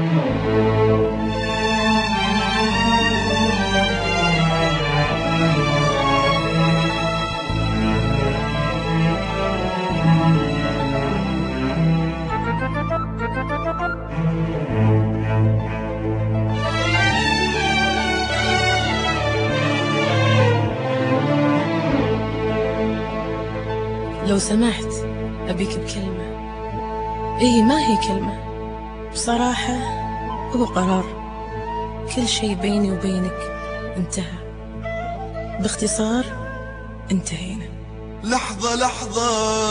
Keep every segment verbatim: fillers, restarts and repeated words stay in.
لو سمحت أبيك بكلمة. إيه ما هي كلمة، بصراحة هو قرار. كل شي بيني وبينك انتهى، باختصار انتهينا. لحظة لحظة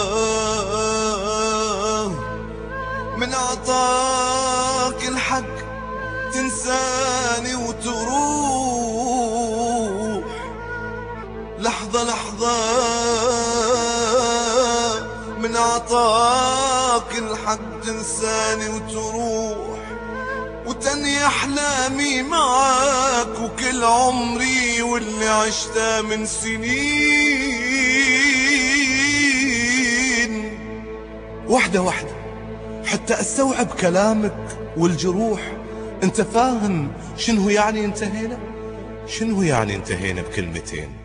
من عطاك الحق تنساني وتروح. لحظة لحظة من عطاك الحق تنساني وتروح، وتنهي أحلامي معاك وكل عمري واللي عشته من سنين. واحدة واحدة حتى استوعب كلامك والجروح. انت فاهم شنو يعني انتهينا؟ شنو يعني انتهينا بكلمتين؟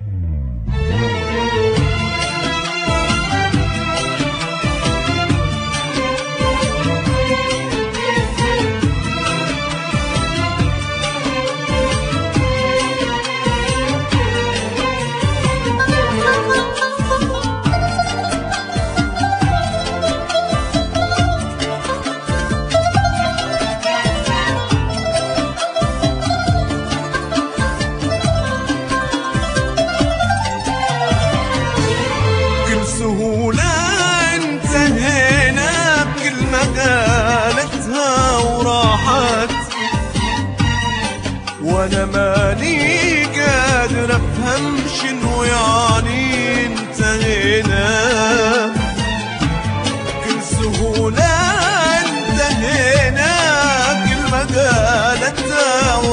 سهولة انتهينا بكلمة قالتها وراحت، وانا ماني قادر افهم شنو يعني انتهينا. بكل سهولة انتهينا كلمة قالتها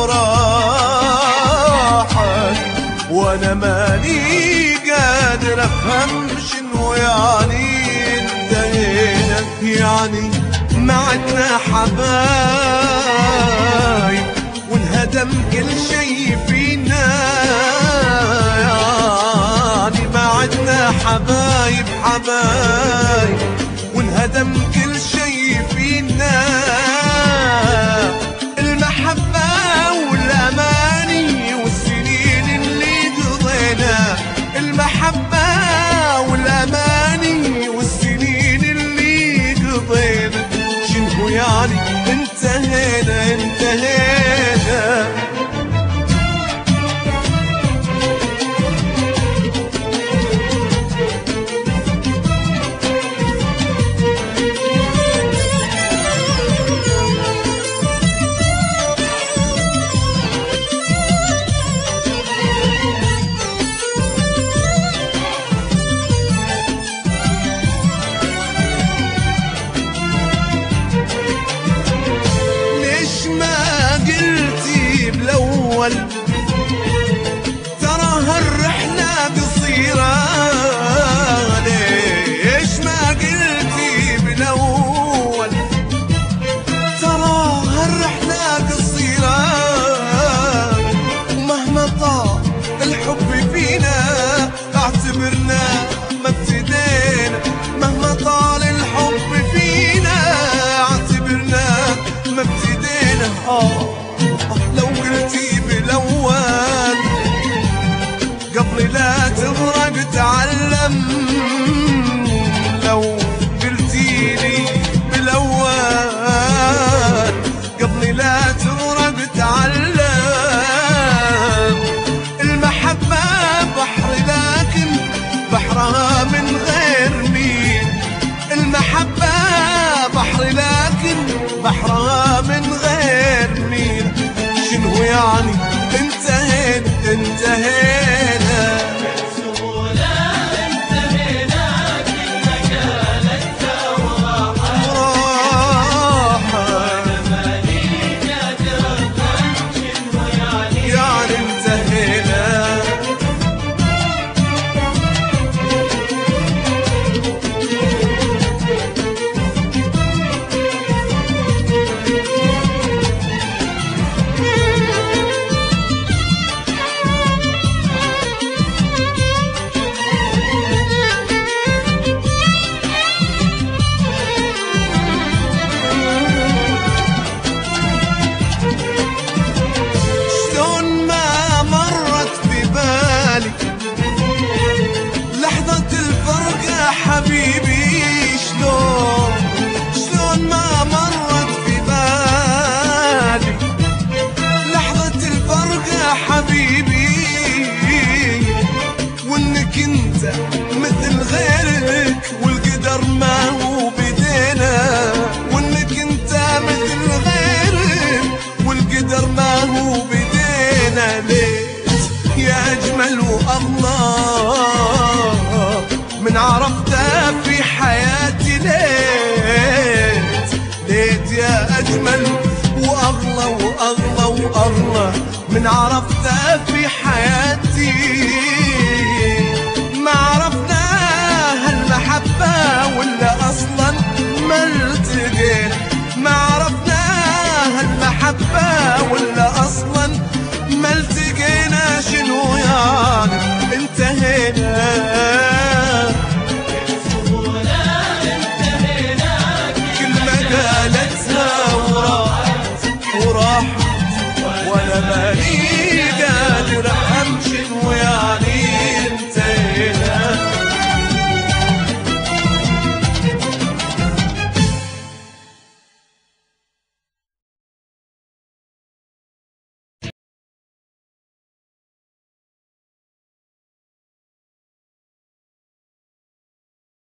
وراحت، وانا ماني قادر افهم شنو يعني انتهينا. يعني ما عدنا حبايب وانهدم كل شي فينا. يعني ما عدنا حبايب حبايب وانهدم كل شي فينا. المحبة والأماني والسنين اللي قضينا، المحبة والأماني والسنين اللي قضينا. شنو يعني انتهينا انتهينا؟